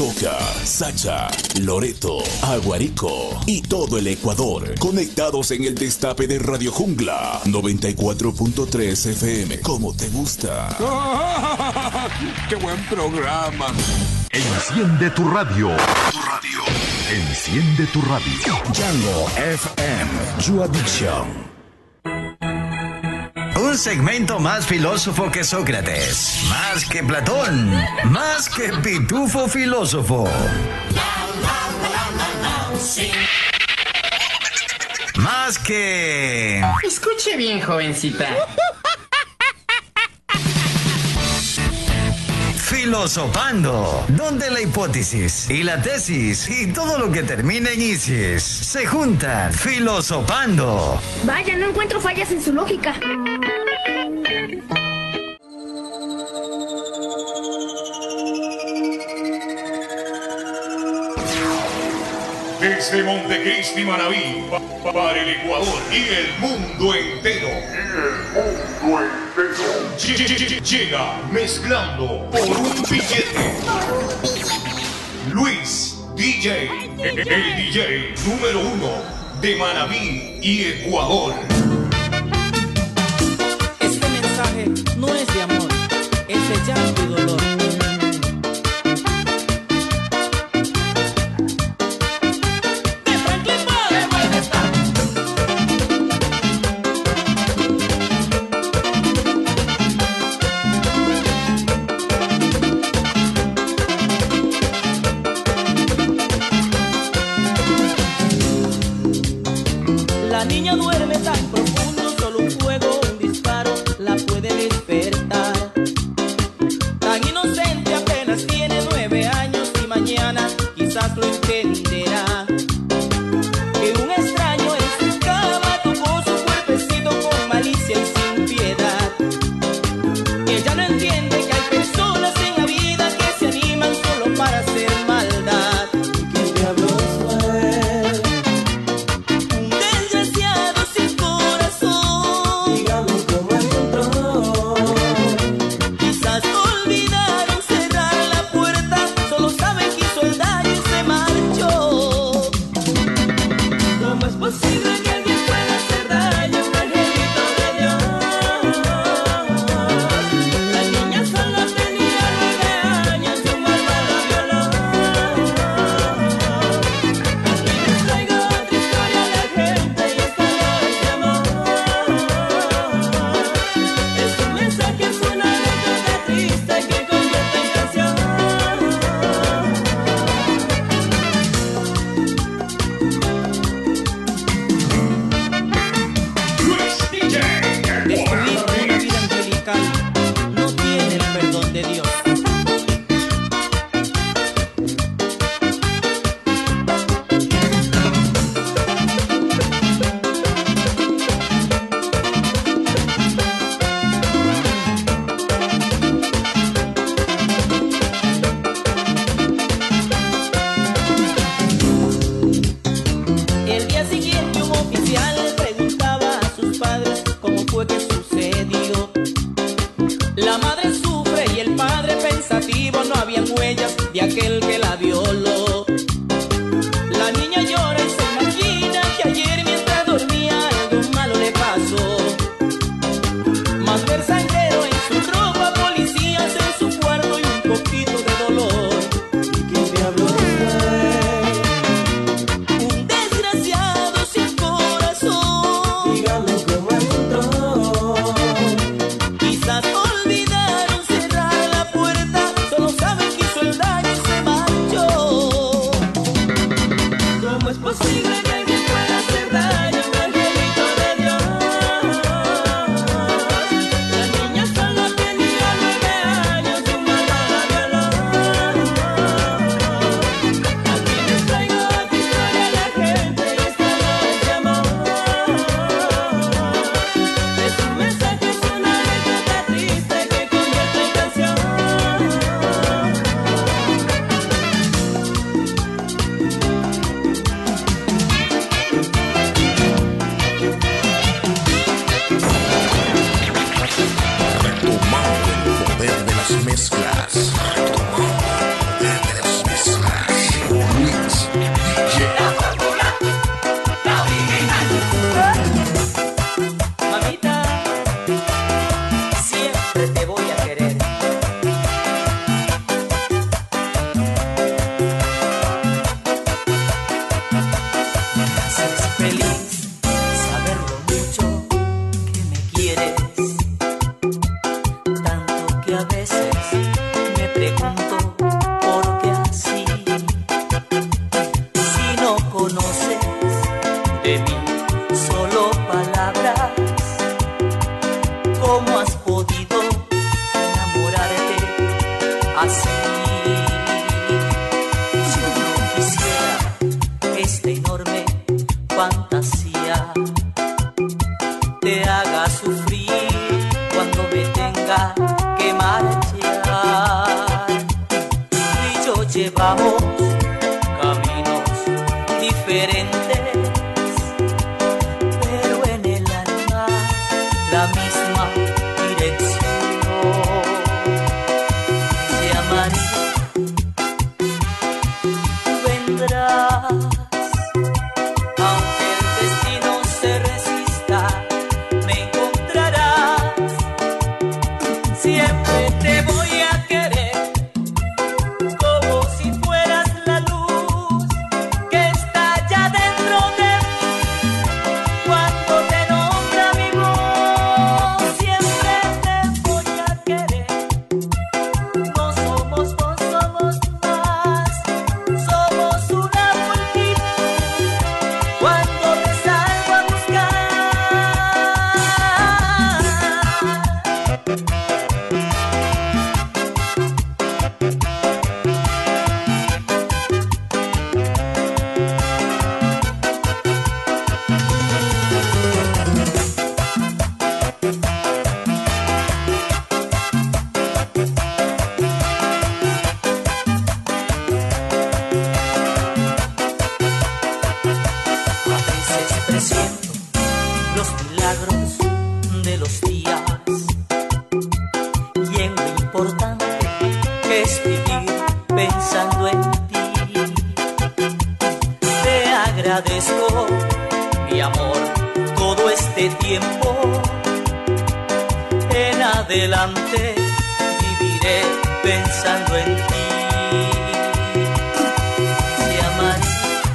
Mojoca, Sacha, Loreto, Aguarico y todo el Ecuador. Conectados en el destape de Radio Jungla 94.3 FM. Como te gusta. ¡Qué buen programa! Enciende tu radio. Enciende tu radio. Django FM, Your Addiction. Un segmento más filósofo que Sócrates, más que Platón, más que Pitufo filósofo. Más que... Escuche bien, jovencita. Filosofando, donde la hipótesis y la tesis y todo lo que termina en isis se juntan. Filosofando. Vaya, no encuentro fallas en su lógica. Desde Montecristi, Manabí, para el Ecuador y el mundo entero. Llega mezclando por un billete. Luis DJ, el DJ número 1 de Manabí y Ecuador. Este mensaje no es de amor, es de llanto y dolor. La niña duerme tan profundo, solo un fuego, un disparo la puede despertar. Tan inocente, apenas tiene 9 años y mañana quizás lo entenderá. Que un extraño en su cama tocó su cuerpecito con malicia y sin piedad. Ella no entiende que hay personas en la vida que se animan solo para hacer maldad. ¿Qué diablos fue? De aquel que la violó. La niña llora y se imagina que ayer mientras dormía algo malo le pasó. Más ver sangrero en su ropa, policías en su cuarto y un poquito de dolor. ¿Qué diablo fue? Un desgraciado sin corazón. Dígame cómo entró. Quizás olvidaron cerrar la puerta, solo saben que hizo el daño. ¿Cómo es posible que alguien pueda hacer daño a un angelito de Dios? La niña solo tenía 9 años y un malvado la violó. Aquí les traigo otra historia a la gente y esta no es de amor. Es un mensaje, es una anécdota triste que convierte en canción. Retomando el poder de las mezclas. Retomando el poder de las mezclas. que a veces me pregunto por qué así. Si no conoces de mí solo palabras, ¿cómo has podido enamorarte así? Si yo no quisiera esta enorme fantasía te haga sufrir cuando me tenga que marchar. Tú y yo llevamos caminos diferentes, pero en el alma la misma dirección. Te amaré, tú vendrás, aunque el destino se resista, me encontrarás. Siempre te voy a querer como si fueras la luz que estalla dentro de mí cuando te nombra mi voz. Siempre te voy a querer. No somos dos, somos más. Somos una multitud cuando te salgo a buscar. A veces presiento los milagros de los días y en lo importante que es vivir pensando en ti. Te agradezco, mi amor, todo este tiempo. En adelante viviré pensando en ti. Te amaré,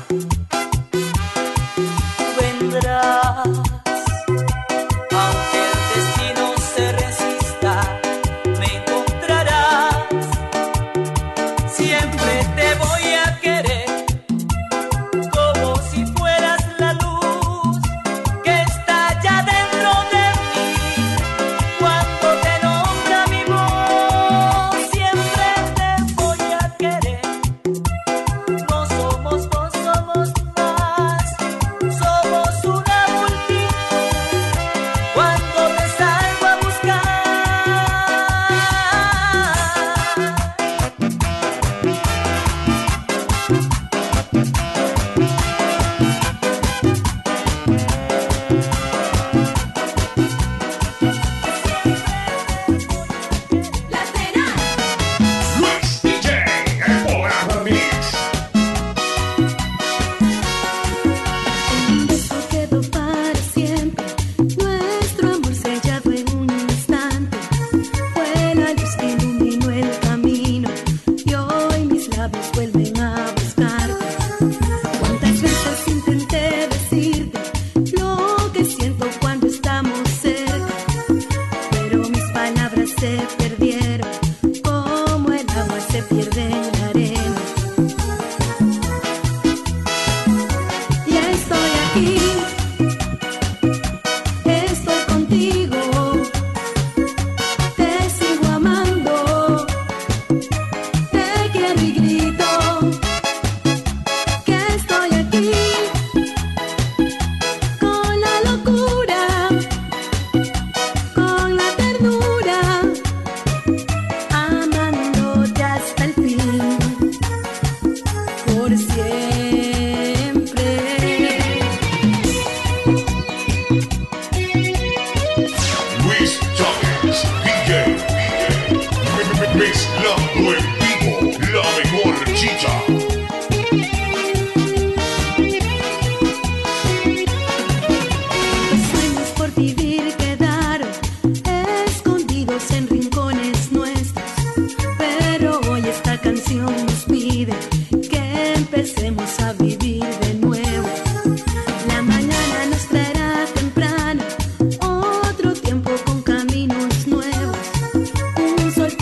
vendrás, aunque el destino se resista, me encontrarás. Siempre te voy a querer como si fueras la luz que estalla dentro de mí cuando te nombra mi voz. Siempre te voy a querer. No somos dos, somos más. Somos una multitud cuando te salgo a buscar. La cena. Luis DJ, el Power Remix. Un beso quedó para siempre, nuestro amor sellado en un instante. Fue la luz que iluminó el camino y hoy mis labios vuelven a buscarte. Cuántas veces intenté decirte lo que siento cuando estamos cerca, pero mis palabras se perdieron como el agua se pierde en la arena. Y estoy aquí, estoy contigo, te sigo amando, te quiero y grito que estoy aquí con la locura, con la ternura, amándote hasta el fin, por siempre. Luis Chávez, DJ. Mezclando en vivo la mejor chicha. Los sueños por vivir quedaron escondidos en rincones nuestros, pero hoy esta canción nos pide que empecemos a vivir de nuevo. La mañana nos traerá temprano otro tiempo con caminos nuevos, un sol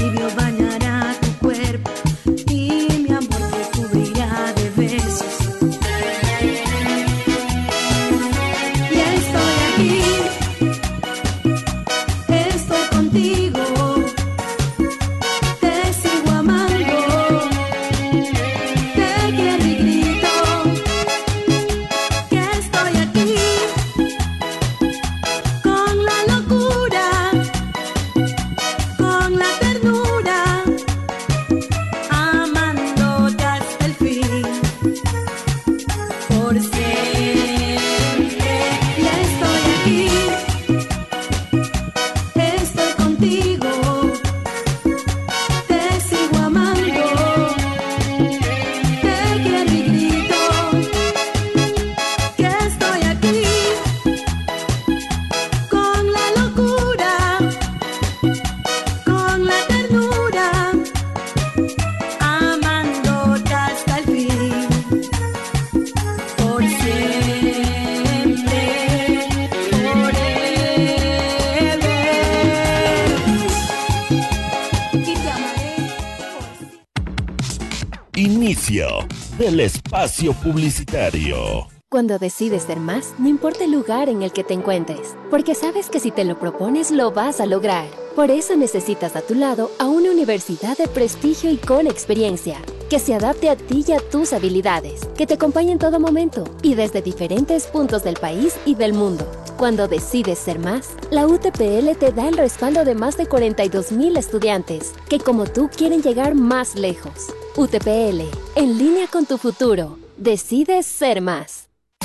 Inicio del espacio publicitario. Cuando decides ser más, no importa el lugar en el que te encuentres, porque sabes que si te lo propones, lo vas a lograr. Por eso necesitas a tu lado a una universidad de prestigio y con experiencia, que se adapte a ti y a tus habilidades, que te acompañe en todo momento y desde diferentes puntos del país y del mundo. Cuando decides ser más, la UTPL te da el respaldo de más de 42,000 estudiantes que como tú quieren llegar más lejos. UTPL, en línea con tu futuro. Decides ser más.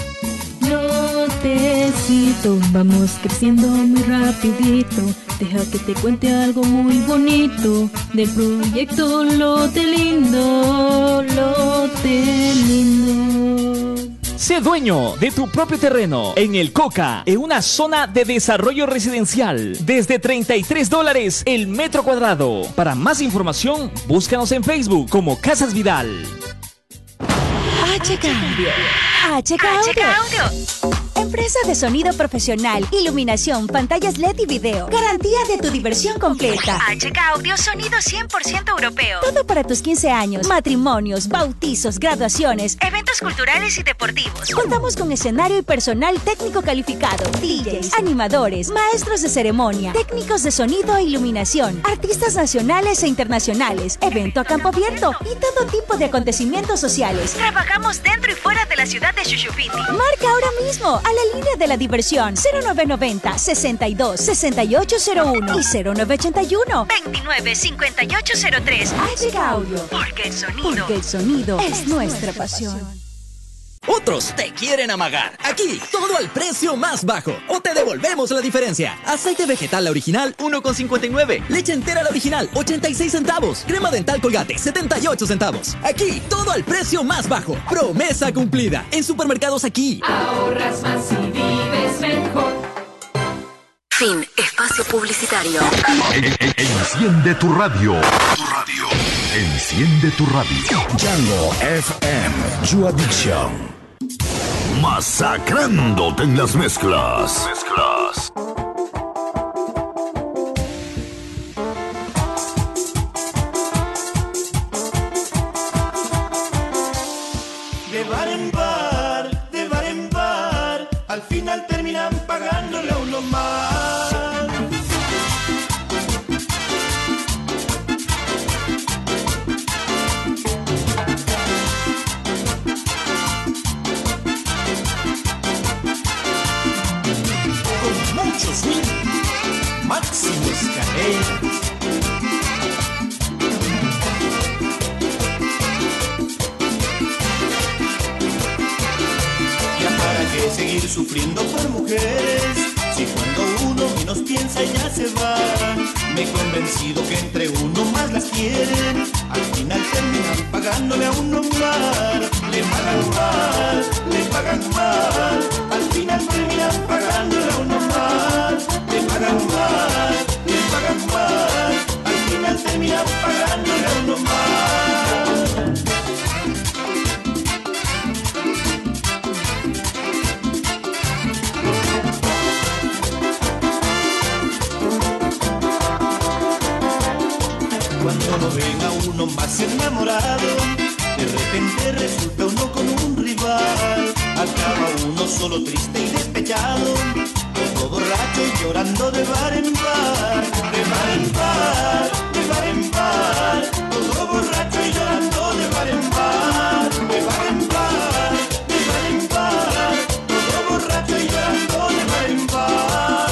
Lotecito, vamos creciendo muy rapidito. Deja que te cuente algo muy bonito del proyecto Lote Lindo, Lote Lindo. Sé dueño de tu propio terreno en el Coca, en una zona de desarrollo residencial, desde $33 el metro cuadrado. Para más información, búscanos en Facebook como Casas Vidal. HK Audio. Empresa de sonido profesional, iluminación, pantallas LED y video. Garantía de tu diversión completa. HK Audio, sonido 100% europeo. Todo para tus 15 años, matrimonios, bautizos, graduaciones, eventos culturales y deportivos. Contamos con escenario y personal técnico calificado, DJs, animadores, maestros de ceremonia, técnicos de sonido e iluminación, artistas nacionales e internacionales, evento a campo abierto y todo tipo de acontecimientos sociales. Trabajamos dentro y fuera de la ciudad de Chuchupiti. Marca ahora mismo a la línea de la diversión 0990 62 6801 y 0981 29 5803. HK Audio, porque el sonido es nuestra pasión. Otros te quieren amagar. Aquí, todo al precio más bajo. O te devolvemos la diferencia. Aceite vegetal la original, 1,59. Leche entera la original, 86 centavos. Crema dental Colgate, 78 centavos. Aquí, todo al precio más bajo. Promesa cumplida. En supermercados Aquí. Ahorras más y vives mejor. Fin. Espacio publicitario. Enciende tu radio. Enciende tu radio. Django FM, Your Addiction. Masacrándote en las mezclas. De bar en bar, al final terminan pagándole a uno más. Máximo Escalera. Ya para qué seguir sufriendo por mujeres, si cuando uno menos piensa ya se va. Me he convencido que entre uno más las quieren, al final terminan pagándole a uno más. Le pagan mal, al final terminan pagándole a uno más. Le pagan mal, al final terminan pagándole a uno más. Cuando lo ven a uno más enamorado, de repente resulta uno con un rival. Acaba uno solo triste y despechado, todo borracho y llorando de bar en bar. De bar en bar, de bar en bar, todo borracho y llorando de bar en bar. De bar en bar, de bar en bar, todo borracho y llorando de bar en bar.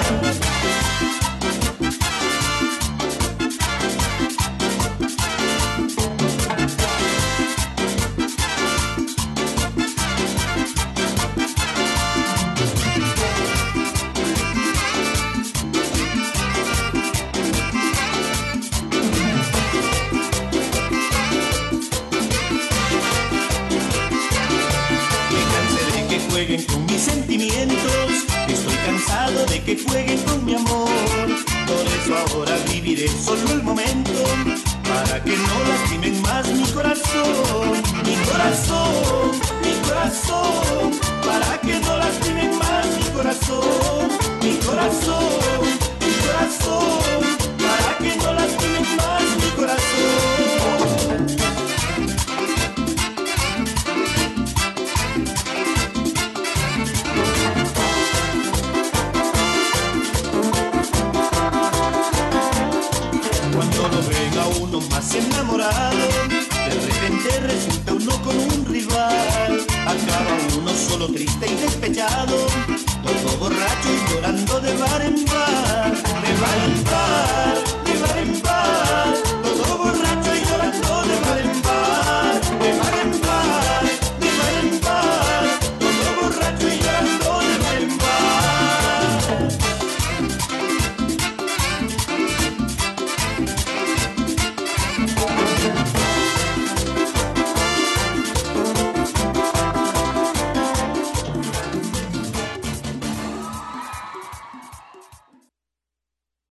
Jueguen con mis sentimientos, estoy cansado de que jueguen con mi amor. Por eso ahora viviré solo el momento, para que no lastimen más mi corazón. Mi corazón, mi corazón, para que no lastimen más mi corazón. Mi corazón, mi corazón, para que no lastimen más mi corazón. ven a uno más enamorado, de repente resulta uno con un rival. Acaba uno solo triste y despechado, todo borracho y llorando de bar en bar.